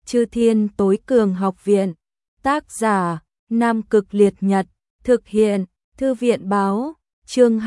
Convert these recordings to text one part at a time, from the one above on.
Chư Thiên Tối Cường Học Viện. Tác giả: Nam Cực Liệt Nhật. Thực hiện: Thư viện báo. Chương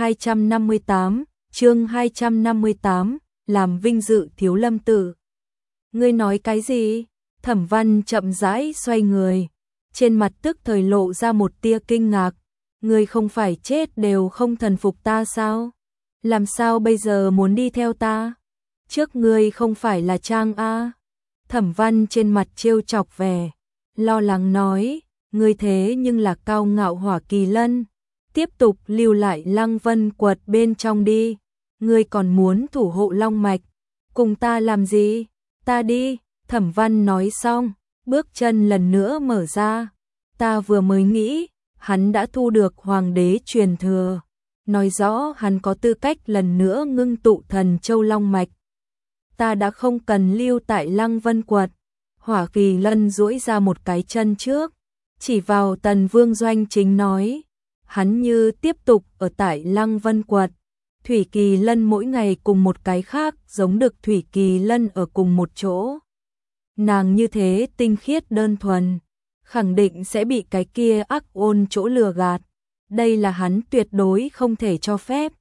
258, làm vinh dự Thiếu Lâm Tự. Ngươi nói cái gì? Thẩm Văn chậm rãi xoay người, trên mặt tức thời lộ ra một tia kinh ngạc. Ngươi không phải chết đều không thần phục ta sao? Làm sao bây giờ muốn đi theo ta? Trước ngươi không phải là Trang A? Thẩm Văn trên mặt trêu chọc vẻ lo lắng nói, ngươi thế nhưng là cao ngạo Hỏa Kỳ Lân, tiếp tục lưu lại Lăng Vân Quật bên trong đi. Ngươi còn muốn thủ hộ Long Mạch, cùng ta làm gì? Ta đi. Thẩm Văn nói xong, bước chân lần nữa mở ra. Ta vừa mới nghĩ, hắn đã thu được Hoàng đế truyền thừa, nói rõ hắn có tư cách lần nữa ngưng tụ Thần Châu Long Mạch. Ta đã không cần lưu tại Lăng Vân Quật. Hỏa Kỳ Lân duỗi ra một cái chân trước, chỉ vào Tần Vương Doanh Chính nói, hắn như tiếp tục ở tại Lăng Vân Quật, Thủy Kỳ Lân mỗi ngày cùng một cái khác giống được Thủy Kỳ Lân ở cùng một chỗ. Nàng như thế tinh khiết đơn thuần, khẳng định sẽ bị cái kia ác ôn chỗ lừa gạt. Đây là hắn tuyệt đối không thể cho phép.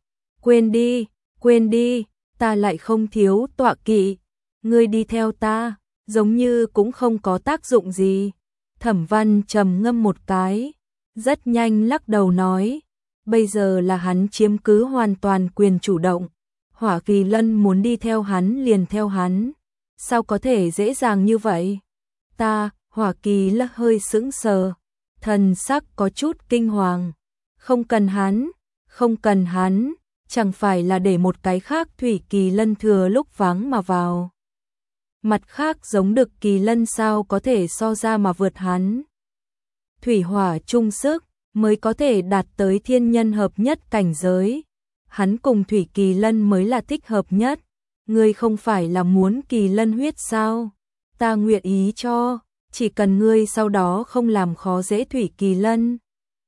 Quên đi, ta lại không thiếu tọa kỵ. Ngươi đi theo ta, giống như cũng không có tác dụng gì. Thẩm Văn trầm ngâm một cái, rất nhanh lắc đầu nói, bây giờ là hắn chiếm cứ hoàn toàn quyền chủ động. Hỏa Kỳ Lân muốn đi theo hắn liền theo hắn, sao có thể dễ dàng như vậy? Hỏa Kỳ Lân hơi sững sờ, thần sắc có chút kinh hoàng. Không cần hắn, chẳng phải là để một cái khác Thủy Kỳ Lân thừa lúc vắng mà vào. Mặt khác giống Đực Kỳ Lân sao có thể so ra mà vượt hắn. Thủy hỏa chung sức mới có thể đạt tới thiên nhân hợp nhất cảnh giới. Hắn cùng Thủy Kỳ Lân mới là thích hợp nhất. Ngươi không phải là muốn Kỳ Lân huyết sao? Ta nguyện ý cho, chỉ cần ngươi sau đó không làm khó dễ Thủy Kỳ Lân.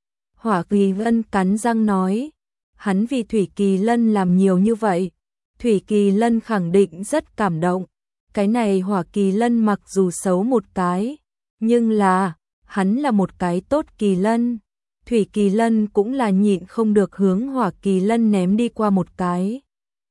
Hỏa Kỳ Lân cắn răng nói, hắn vì Thủy Kỳ Lân làm nhiều như vậy, Thủy Kỳ Lân khẳng định rất cảm động. Cái này Hỏa Kỳ Lân mặc dù xấu một cái, nhưng là, hắn là một cái tốt Kỳ Lân. Thủy Kỳ Lân cũng là nhịn không được hướng Hỏa Kỳ Lân ném đi qua một cái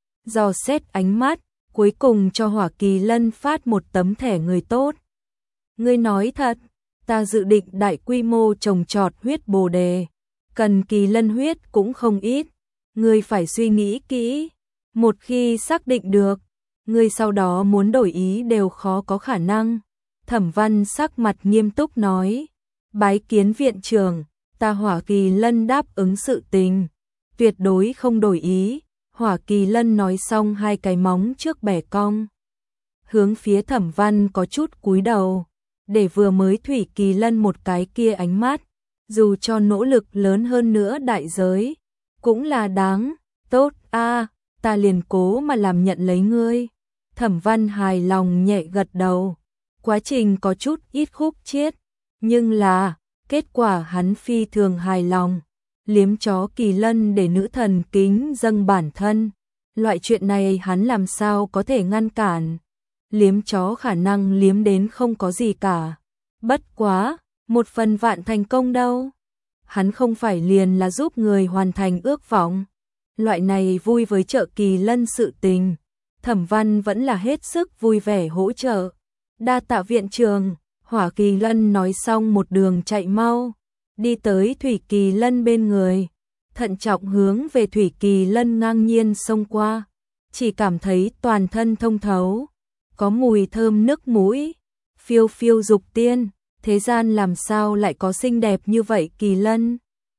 dò xét ánh mắt, cuối cùng cho Hỏa Kỳ Lân phát một tấm thẻ người tốt. Ngươi nói thật, ta dự định đại quy mô trồng trọt huyết bồ đề, cần Kỳ Lân huyết cũng không ít. Ngươi phải suy nghĩ kỹ, một khi xác định được, ngươi sau đó muốn đổi ý đều khó có khả năng. Thẩm Văn sắc mặt nghiêm túc nói, bái kiến viện trưởng, ta Hỏa Kỳ Lân đáp ứng sự tình, tuyệt đối không đổi ý. Hỏa Kỳ Lân nói xong hai cái móng trước bẻ cong, hướng phía Thẩm Văn có chút cúi đầu, để vừa mới Thủy Kỳ Lân một cái kia ánh mắt, dù cho nỗ lực lớn hơn nữa đại giới, cũng là đáng. Tốt a, ta liền cố mà làm nhận lấy ngươi. Thẩm Văn hài lòng nhẹ gật đầu, quá trình có chút ít khúc chiết, nhưng là, kết quả hắn phi thường hài lòng. Liếm chó Kỳ Lân để nữ thần kính dâng bản thân, loại chuyện này hắn làm sao có thể ngăn cản. Liếm chó khả năng liếm đến không có gì cả, bất quá, 1/1000 thành công đâu. Hắn không phải liền là giúp người hoàn thành ước vọng. Loại này vui với trợ Kỳ Lân sự tình, Thẩm Văn vẫn là hết sức vui vẻ hỗ trợ. Đa tạ viện trưởng. Hỏa Kỳ Lân nói xong một đường chạy mau, đi tới Thủy Kỳ Lân bên người, thận trọng hướng về Thủy Kỳ Lân ngang nhiên xông qua, chỉ cảm thấy toàn thân thông thấu, có mùi thơm nước mũi, phiêu phiêu dục tiên. Thế gian làm sao lại có xinh đẹp như vậy Kỳ Lân?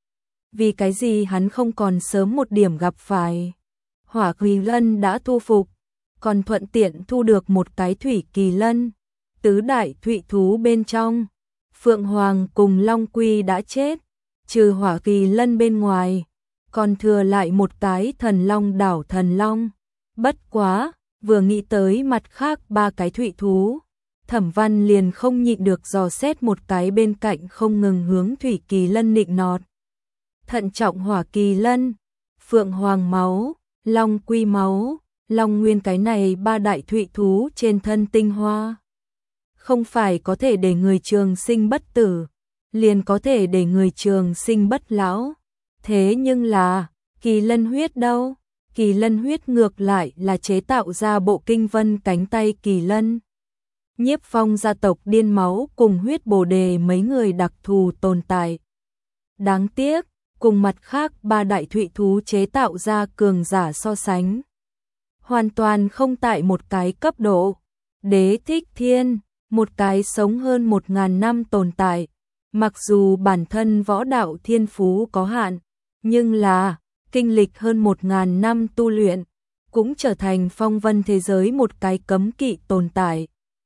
Vì cái gì hắn không còn sớm một điểm gặp phải? Hỏa Kỳ Lân đã thu phục, còn thuận tiện thu được một cái Thủy Kỳ Lân. Tứ đại thụy thú bên trong, Phượng Hoàng cùng Long Quy đã chết, trừ Hỏa Kỳ Lân bên ngoài, còn thừa lại một cái Thần Long đảo Thần Long. Bất quá, vừa nghĩ tới mặt khác ba cái thụy thú, Thẩm Văn liền không nhịn được dò xét một cái bên cạnh không ngừng hướng Thủy Kỳ Lân nịnh nọt. Thận trọng Hỏa Kỳ Lân, Phượng Hoàng máu, Long Quy máu, Long Nguyên cái này ba đại thụy thú trên thân tinh hoa. không phải có thể để người trường sinh bất tử, liền có thể để người trường sinh bất lão. Thế nhưng là, Kỳ Lân huyết đâu? Kỳ Lân huyết ngược lại là chế tạo ra bộ kinh vân cánh tay Kỳ Lân. Nhiếp Phong gia tộc điên máu cùng huyết bồ đề mấy người đặc thù tồn tại. Đáng tiếc, cùng mặt khác ba đại thụy thú chế tạo ra cường giả so sánh. Hoàn toàn không tại một cái cấp độ. Đế Thích Thiên, một cái sống hơn 1000 năm tồn tại. Mặc dù bản thân võ đạo thiên phú có hạn, nhưng là kinh lịch hơn 1000 năm tu luyện, cũng trở thành phong vân thế giới một cái cấm kỵ tồn tại.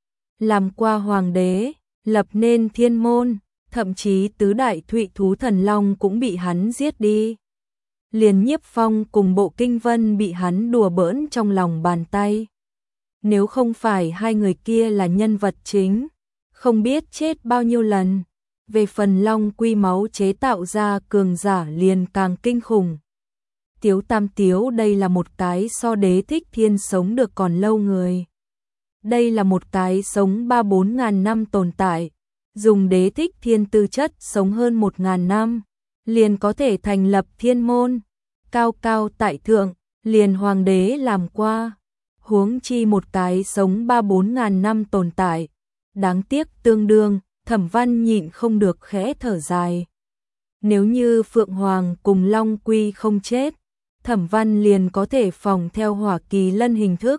Làm qua hoàng đế, lập nên thiên môn, thậm chí tứ đại thụy thú thần long cũng bị hắn giết đi. Liền Nhiếp Phong cùng bộ kinh vân bị hắn đùa bỡn trong lòng bàn tay. Nếu không phải hai người kia là nhân vật chính, không biết chết bao nhiêu lần. Về phần long quy máu chế tạo ra cường giả liền càng kinh khủng. Tiếu Tam Tiếu đây là một cái so Đế Thích Thiên sống được còn lâu người. Đây là một cái sống 3-4 ngàn năm tồn tại, dùng Đế Thích Thiên tư chất sống hơn 1000 năm, liền có thể thành lập thiên môn, cao cao tại thượng, liền hoàng đế làm qua. Huống chi một cái sống 3-4 ngàn năm tồn tại, đáng tiếc tương đương. Thẩm Văn nhịn không được khẽ thở dài. Nếu như Phượng Hoàng cùng Long Quy không chết, Thẩm Văn liền có thể phòng theo Hỏa Kỳ Lân hình thức.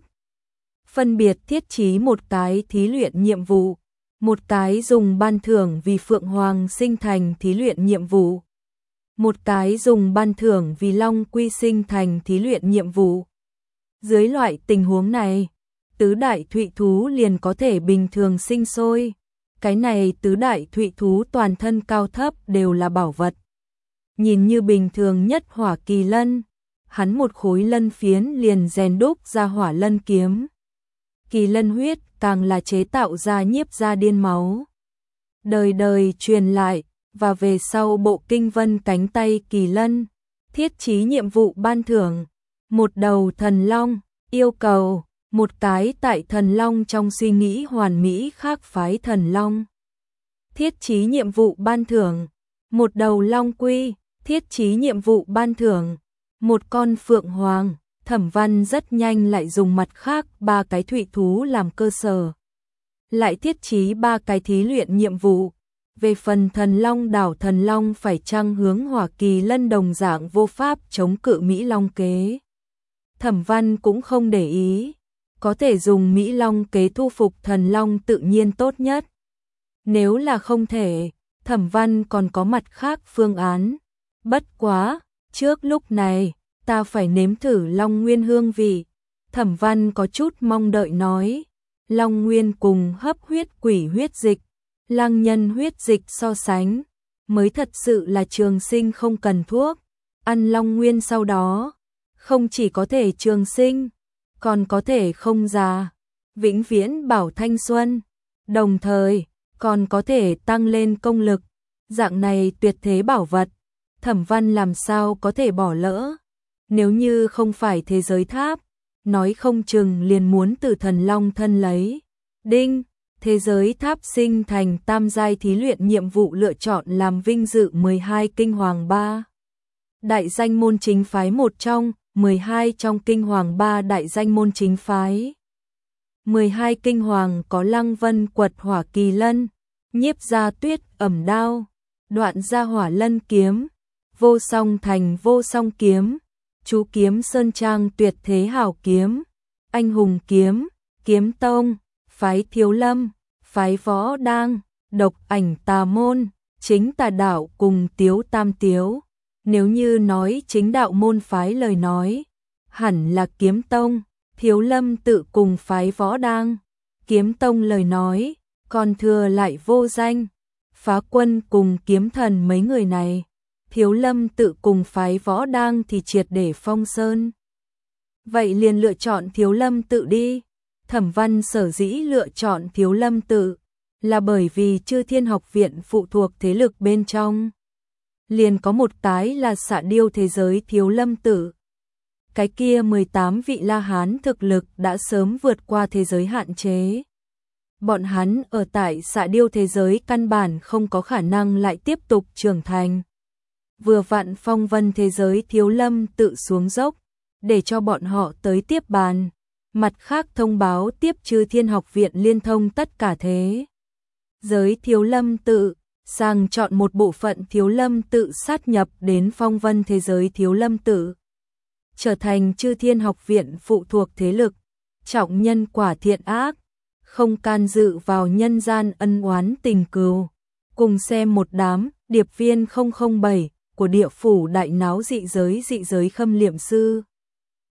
Phân biệt thiết trí một cái thí luyện nhiệm vụ, một cái dùng ban thưởng vì Phượng Hoàng sinh thành thí luyện nhiệm vụ, một cái dùng ban thưởng vì Long Quy sinh thành thí luyện nhiệm vụ. Dưới loại tình huống này, tứ đại thụy thú liền có thể bình thường sinh sôi. Cái này tứ đại thụy thú toàn thân cao thấp đều là bảo vật. Nhìn như bình thường nhất Hỏa Kỳ Lân, hắn một khối lân phiến liền rèn đúc ra hỏa lân kiếm. Kỳ Lân huyết càng là chế tạo ra nhiếp ra điên máu. Đời đời truyền lại, và về sau bộ kinh vân cánh tay Kỳ Lân, thiết trí nhiệm vụ ban thưởng, một đầu thần long, yêu cầu một cái tại thần long trong suy nghĩ hoàn mỹ khác phái thần long. Thiết trí nhiệm vụ ban thưởng, một đầu long quy, thiết trí nhiệm vụ ban thưởng, một con phượng hoàng. Thẩm Văn rất nhanh lại dùng mặt khác 3 cái thụy thú làm cơ sở. Lại thiết trí 3 cái thí luyện nhiệm vụ. Về phần thần long đảo thần long phải chăng hướng Hỏa Kỳ Lân đồng dạng vô pháp chống cự Mỹ Long kế. Thẩm Văn cũng không để ý. Có thể dùng Mỹ Long kế thu phục thần long tự nhiên tốt nhất. Nếu là không thể, Thẩm Văn còn có mặt khác phương án. Bất quá, trước lúc này, ta phải nếm thử Long Nguyên hương vị. Thẩm Văn có chút mong đợi nói. Long Nguyên cùng hấp huyết quỷ huyết dịch, lăng nhân huyết dịch so sánh, mới thật sự là trường sinh không cần thuốc. Ăn Long Nguyên sau đó, không chỉ có thể trường sinh, còn có thể không già, vĩnh viễn bảo thanh xuân, đồng thời còn có thể tăng lên công lực. Dạng này tuyệt thế bảo vật, Thẩm Văn làm sao có thể bỏ lỡ. Nếu như không phải thế giới tháp, nói không chừng liền muốn từ thần long thân lấy. Đinh, thế giới tháp sinh thành tam giai thí luyện nhiệm vụ lựa chọn làm vinh dự 12 kinh hoàng 3. Đại danh môn chính phái một trong 12 trong kinh hoàng 3 đại danh môn chính phái. 12 kinh hoàng có Lăng Vân Quật Hỏa Kỳ Lân, Nhiếp Gia Tuyết Ẩm Đao, Đoạn Gia Hỏa Lân Kiếm, Vô Song Thành Vô Song Kiếm, Chú Kiếm Sơn Trang Tuyệt Thế Hảo Kiếm, Anh Hùng Kiếm, Kiếm Tông, phái Thiếu Lâm, phái Võ Đang, Độc Ảnh Tà Môn, Chính Tà Đạo cùng Tiếu Tam Tiếu. Nếu như nói chính đạo môn phái lời nói, hẳn là Kiếm Tông, Thiếu Lâm tự cùng phái Võ Đang. Kiếm Tông lời nói, còn thừa lại Vô Danh, Phá Quân cùng Kiếm Thần mấy người này. Thiếu Lâm tự cùng phái Võ Đang thì triệt để phong sơn. Vậy liền lựa chọn Thiếu Lâm tự đi. Thẩm Văn sở dĩ lựa chọn Thiếu Lâm tự là bởi vì Chư Thiên Học Viện phụ thuộc thế lực bên trong. Liền có một cái là Xạ Điêu thế giới Thiếu Lâm tự. Cái kia 18 vị La Hán thực lực đã sớm vượt qua thế giới hạn chế. bọn hắn ở tại Xạ Điêu thế giới căn bản không có khả năng lại tiếp tục trưởng thành. Vừa vặn phong vân thế giới Thiếu Lâm tự xuống dốc, để cho bọn họ tới tiếp bàn. Mặt khác thông báo tiếp Chư Thiên Học viện liên thông tất cả thế giới Thiếu Lâm tự, sang chọn một bộ phận Thiếu Lâm tự sát nhập đến phong vân thế giới Thiếu Lâm tự, trở thành Chư Thiên Học viện phụ thuộc thế lực, trọng nhân quả thiện ác, không can dự vào nhân gian ân oán tình cừu. Cùng xem một đám điệp viên 007 của địa phủ đại náo dị giới Khâm Liệm Sư.